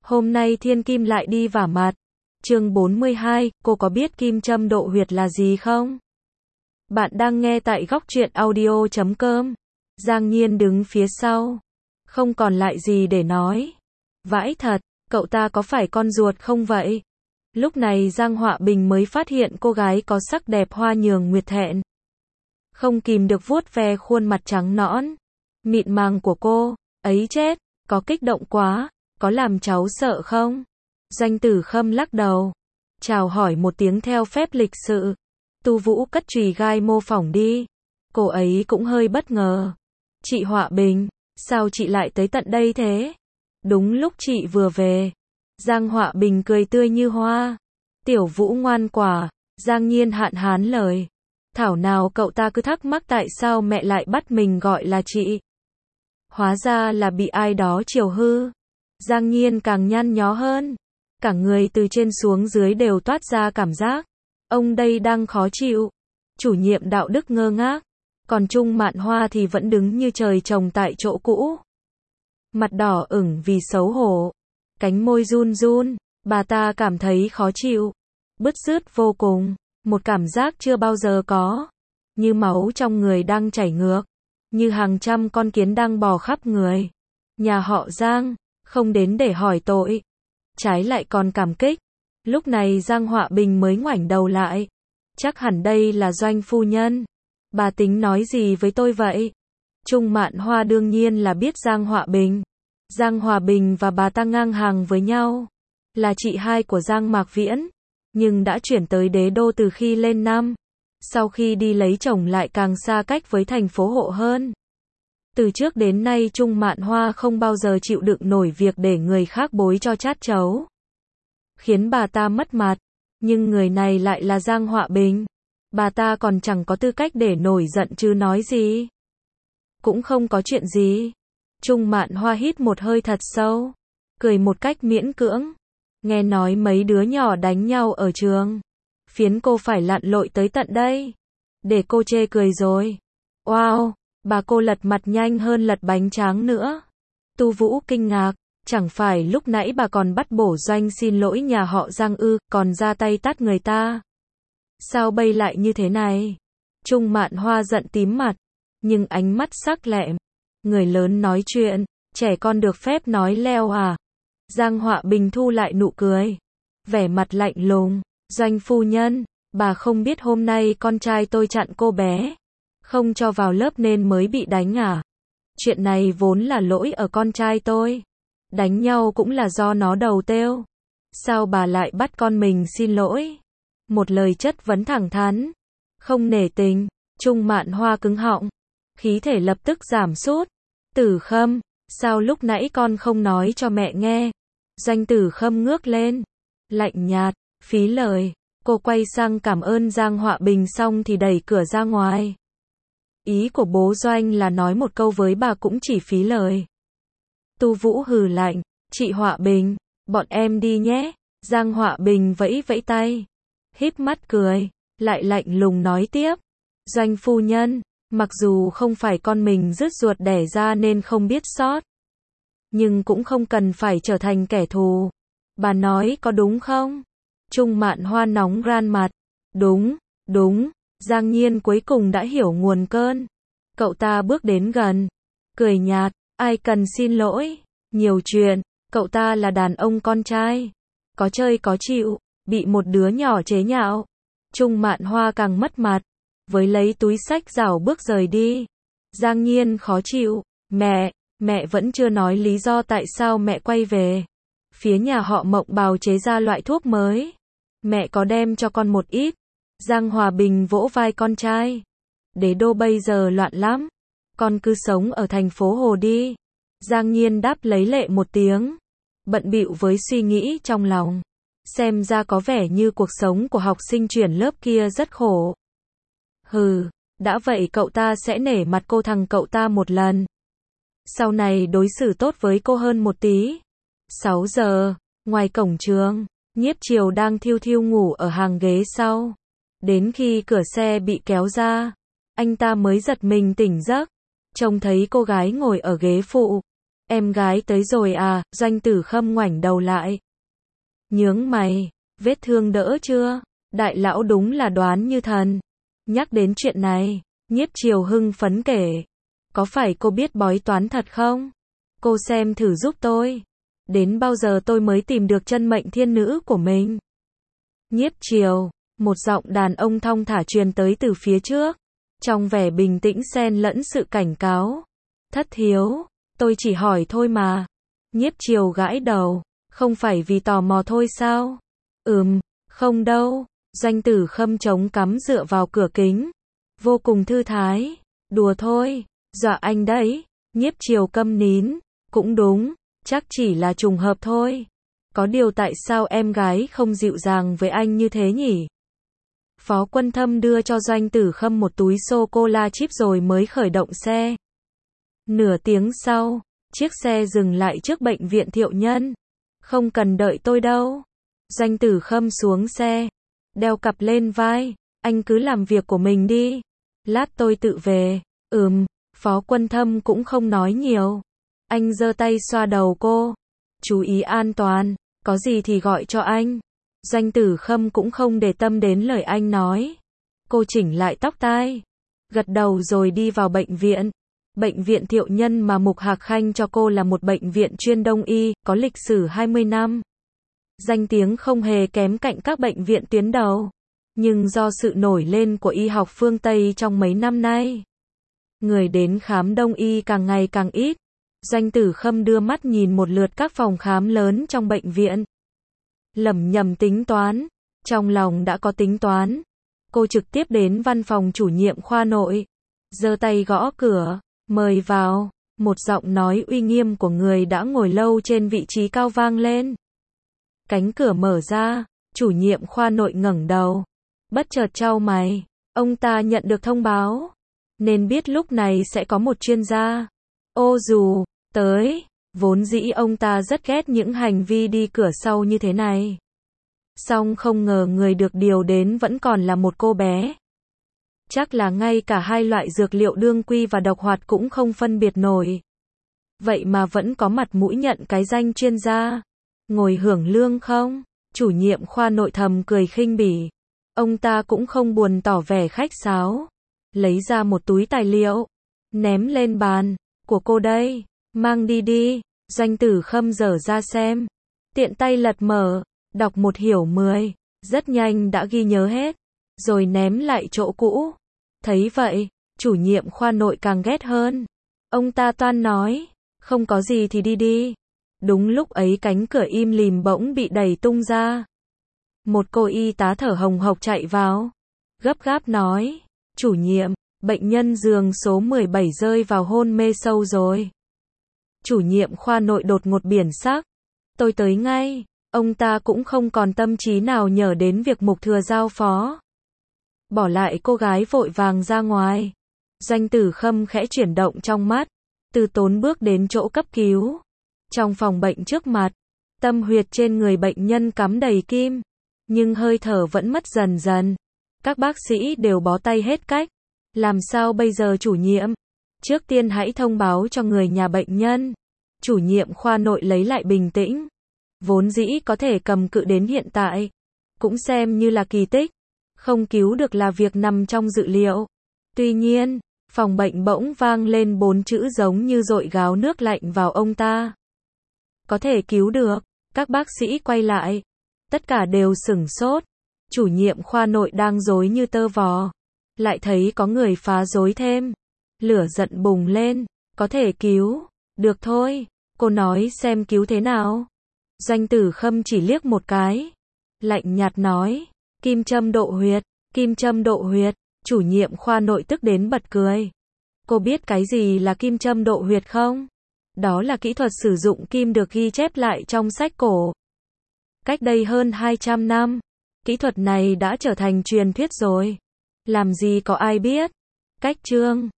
Hôm nay thiên kim lại đi vả mặt. Chương 42, cô có biết kim châm độ huyệt là gì không? Bạn đang nghe tại góc truyện audio.com. Giang Nhiên đứng phía sau. Không còn lại gì để nói. Vãi thật, cậu ta có phải con ruột không vậy? Lúc này Giang Họa Bình mới phát hiện cô gái có sắc đẹp hoa nhường nguyệt thẹn. Không kìm được vuốt ve khuôn mặt trắng nõn, mịn màng của cô. Ấy chết, có kích động quá, có làm cháu sợ không? Doanh Tử Khâm lắc đầu, chào hỏi một tiếng theo phép lịch sự. Tu Vũ cất chùy gai mô phỏng đi. Cô ấy cũng hơi bất ngờ. Chị Họa Bình, sao chị lại tới tận đây thế? Đúng lúc chị vừa về. Giang Họa Bình cười tươi như hoa. Tiểu Vũ ngoan quả. Giang Nhiên hạn hán lời. Thảo nào cậu ta cứ thắc mắc tại sao mẹ lại bắt mình gọi là chị. Hóa ra là bị ai đó chiều hư. Giang Nhiên càng nhăn nhó hơn. Cả người từ trên xuống dưới đều toát ra cảm giác ông đây đang khó chịu. Chủ nhiệm đạo đức ngơ ngác. Còn Trung Mạn Hoa thì vẫn đứng như trời trồng tại chỗ cũ. Mặt đỏ ửng vì xấu hổ. Cánh môi run run. Bà ta cảm thấy khó chịu. Bứt rứt vô cùng. Một cảm giác chưa bao giờ có. Như máu trong người đang chảy ngược. Như hàng trăm con kiến đang bò khắp người. Nhà họ Giang, không đến để hỏi tội. Trái lại còn cảm kích. Lúc này Giang Họa Bình mới ngoảnh đầu lại. Chắc hẳn đây là Doanh phu nhân. Bà tính nói gì với tôi vậy? Trung Mạn Hoa đương nhiên là biết Giang Họa Bình. Giang Hòa Bình và bà ta ngang hàng với nhau. Là chị hai của Giang Mạc Viễn. Nhưng đã chuyển tới Đế Đô từ khi lên năm. Sau khi đi lấy chồng lại càng xa cách với thành phố Hộ hơn. Từ trước đến nay Trung Mạn Hoa không bao giờ chịu đựng nổi việc để người khác bối cho chát chấu. Khiến bà ta mất mặt. Nhưng người này lại là Giang Họa Bình. Bà ta còn chẳng có tư cách để nổi giận chứ nói gì. Cũng không có chuyện gì. Trung Mạn Hoa hít một hơi thật sâu. Cười một cách miễn cưỡng. Nghe nói mấy đứa nhỏ đánh nhau ở trường. Phiến cô phải lặn lội tới tận đây. Để cô chê cười rồi. Wow, bà cô lật mặt nhanh hơn lật bánh tráng nữa. Tu Vũ kinh ngạc. Chẳng phải lúc nãy bà còn bắt bổ Doanh xin lỗi nhà họ Giang ư, còn ra tay tát người ta. Sao bây lại như thế này? Trung Mạn Hoa giận tím mặt. Nhưng ánh mắt sắc lẹm. Người lớn nói chuyện, trẻ con được phép nói leo à? Giang Họa Bình thu lại nụ cười. Vẻ mặt lạnh lùng. Doanh phu nhân, bà không biết hôm nay con trai tôi chặn cô bé. Không cho vào lớp nên mới bị đánh à? Chuyện này vốn là lỗi ở con trai tôi. Đánh nhau cũng là do nó đầu têu. Sao bà lại bắt con mình xin lỗi? Một lời chất vấn thẳng thắn. Không nể tình. Trung Mạn Hoa cứng họng. Khí thể lập tức giảm sút. Tử Khâm, sao lúc nãy con không nói cho mẹ nghe? Doanh Tử Khâm ngước lên. Lạnh nhạt, phí lời. Cô quay sang cảm ơn Giang Họa Bình xong thì đẩy cửa ra ngoài. Ý của bố Doanh là nói một câu với bà cũng chỉ phí lời. Tu Vũ hừ lạnh. Chị Họa Bình, bọn em đi nhé. Giang Họa Bình vẫy vẫy tay. Híp mắt cười. Lại lạnh lùng nói tiếp. Doanh phu nhân. Mặc dù không phải con mình rứt ruột đẻ ra nên không biết sót. Nhưng cũng không cần phải trở thành kẻ thù. Bà nói có đúng không? Trung Mạn Hoa nóng ran mặt. Đúng, đúng. Giang Nhiên cuối cùng đã hiểu nguồn cơn. Cậu ta bước đến gần. Cười nhạt. Ai cần xin lỗi. Nhiều chuyện. Cậu ta là đàn ông con trai. Có chơi có chịu. Bị một đứa nhỏ chế nhạo. Trung Mạn Hoa càng mất mặt. Với lấy túi xách rảo bước rời đi. Giang Nhiên khó chịu. Mẹ vẫn chưa nói lý do tại sao mẹ quay về. Phía nhà họ Mộng bào chế ra loại thuốc mới. Mẹ có đem cho con một ít. Giang Hòa Bình vỗ vai con trai. Đế Đô bây giờ loạn lắm. Con cứ sống ở thành phố Hồ đi. Giang Nhiên đáp lấy lệ một tiếng. Bận bịu với suy nghĩ trong lòng. Xem ra có vẻ như cuộc sống của học sinh chuyển lớp kia rất khổ. Hừ, đã vậy cậu ta sẽ nể mặt cô thằng cậu ta một lần. Sau này đối xử tốt với cô hơn một tí. 6 giờ, ngoài cổng trường, Nhiếp Triều đang thiêu thiêu ngủ ở hàng ghế sau. Đến khi cửa xe bị kéo ra, anh ta mới giật mình tỉnh giấc. Trông thấy cô gái ngồi ở ghế phụ. Em gái tới rồi à? Doanh Tử Khâm ngoảnh đầu lại. Nhướng mày, vết thương đỡ chưa? Đại lão đúng là đoán như thần. Nhắc đến chuyện này, Nhiếp Triều hưng phấn kể. Có phải cô biết bói toán thật không? Cô xem thử giúp tôi. Đến bao giờ tôi mới tìm được chân mệnh thiên nữ của mình? Nhiếp Triều, một giọng đàn ông thong thả truyền tới từ phía trước. Trong vẻ bình tĩnh xen lẫn sự cảnh cáo. Thất thiếu, tôi chỉ hỏi thôi mà. Nhiếp Triều gãi đầu. Không phải vì tò mò thôi sao? Không đâu. Doanh Tử Khâm chống cắm dựa vào cửa kính. Vô cùng thư thái. Đùa thôi. Dọa anh đấy. Nhiếp Triều câm nín. Cũng đúng. Chắc chỉ là trùng hợp thôi. Có điều tại sao em gái không dịu dàng với anh như thế nhỉ? Phó Quân Thâm đưa cho Doanh Tử Khâm một túi sô-cô-la chip rồi mới khởi động xe. Nửa tiếng sau, chiếc xe dừng lại trước bệnh viện Thiệu Nhân. Không cần đợi tôi đâu. Doanh Tử Khâm xuống xe, đeo cặp lên vai. Anh cứ làm việc của mình đi. Lát tôi tự về. Phó Quân Thâm cũng không nói nhiều. Anh giơ tay xoa đầu cô. Chú ý an toàn, có gì thì gọi cho anh. Doanh Tử Khâm cũng không để tâm đến lời anh nói. Cô chỉnh lại tóc tai, gật đầu rồi đi vào bệnh viện. Bệnh viện Thiệu Nhân mà Mục Hạc Khanh cho cô là một bệnh viện chuyên đông y, có lịch sử 20 năm. Danh tiếng không hề kém cạnh các bệnh viện tuyến đầu. Nhưng do sự nổi lên của y học phương Tây trong mấy năm nay, người đến khám đông y càng ngày càng ít. Doanh Tử Khâm đưa mắt nhìn một lượt các phòng khám lớn trong bệnh viện. Lẩm nhẩm tính toán. Trong lòng đã có tính toán. Cô trực tiếp đến văn phòng chủ nhiệm khoa nội. Giơ tay gõ cửa. Mời vào. Một giọng nói uy nghiêm của người đã ngồi lâu trên vị trí cao vang lên. Cánh cửa mở ra. Chủ nhiệm khoa nội ngẩng đầu. Bất chợt chau mày. Ông ta nhận được thông báo. Nên biết lúc này sẽ có một chuyên gia. Ô dù tới. Vốn dĩ ông ta rất ghét những hành vi đi cửa sau như thế này. Song không ngờ người được điều đến vẫn còn là một cô bé. Chắc là ngay cả hai loại dược liệu đương quy và độc hoạt cũng không phân biệt nổi. Vậy mà vẫn có mặt mũi nhận cái danh chuyên gia. Ngồi hưởng lương không? Chủ nhiệm khoa nội thầm cười khinh bỉ. Ông ta cũng không buồn tỏ vẻ khách sáo. Lấy ra một túi tài liệu. Ném lên bàn. Của cô đây. Mang đi đi. Doanh Tử Khâm dở ra xem. Tiện tay lật mở. Đọc một hiểu 10. Rất nhanh đã ghi nhớ hết. Rồi ném lại chỗ cũ. Thấy vậy, chủ nhiệm khoa nội càng ghét hơn. Ông ta toan nói. Không có gì thì đi đi. Đúng lúc ấy cánh cửa im lìm bỗng bị đẩy tung ra. Một cô y tá thở hồng hộc chạy vào. Gấp gáp nói. Chủ nhiệm, bệnh nhân giường số 17 rơi vào hôn mê sâu rồi. Chủ nhiệm khoa nội đột ngột biển sắc. Tôi tới ngay. Ông ta cũng không còn tâm trí nào nhớ đến việc Mục Thừa giao phó. Bỏ lại cô gái vội vàng ra ngoài. Doanh Tử Khâm khẽ chuyển động trong mắt. Từ tốn bước đến chỗ cấp cứu. Trong phòng bệnh trước mặt, tâm huyệt trên người bệnh nhân cắm đầy kim. Nhưng hơi thở vẫn mất dần dần. Các bác sĩ đều bó tay hết cách. Làm sao bây giờ chủ nhiệm? Trước tiên hãy thông báo cho người nhà bệnh nhân. Chủ nhiệm khoa nội lấy lại bình tĩnh. Vốn dĩ có thể cầm cự đến hiện tại. Cũng xem như là kỳ tích. Không cứu được là việc nằm trong dự liệu. Tuy nhiên, phòng bệnh bỗng vang lên 4 chữ giống như dội gáo nước lạnh vào ông ta. Có thể cứu được. Các bác sĩ quay lại. Tất cả đều sửng sốt. Chủ nhiệm khoa nội đang rối như tơ vò. Lại thấy có người phá rối thêm. Lửa giận bùng lên. Có thể cứu. Được thôi. Cô nói xem cứu thế nào. Doanh Tử Khâm chỉ liếc một cái. Lạnh nhạt nói. Kim châm độ huyệt. Kim châm độ huyệt. Chủ nhiệm khoa nội tức đến bật cười. Cô biết cái gì là kim châm độ huyệt không? Đó là kỹ thuật sử dụng kim được ghi chép lại trong sách cổ. Cách đây hơn 200 năm. Kỹ thuật này đã trở thành truyền thuyết rồi. Làm gì có ai biết. Cách chương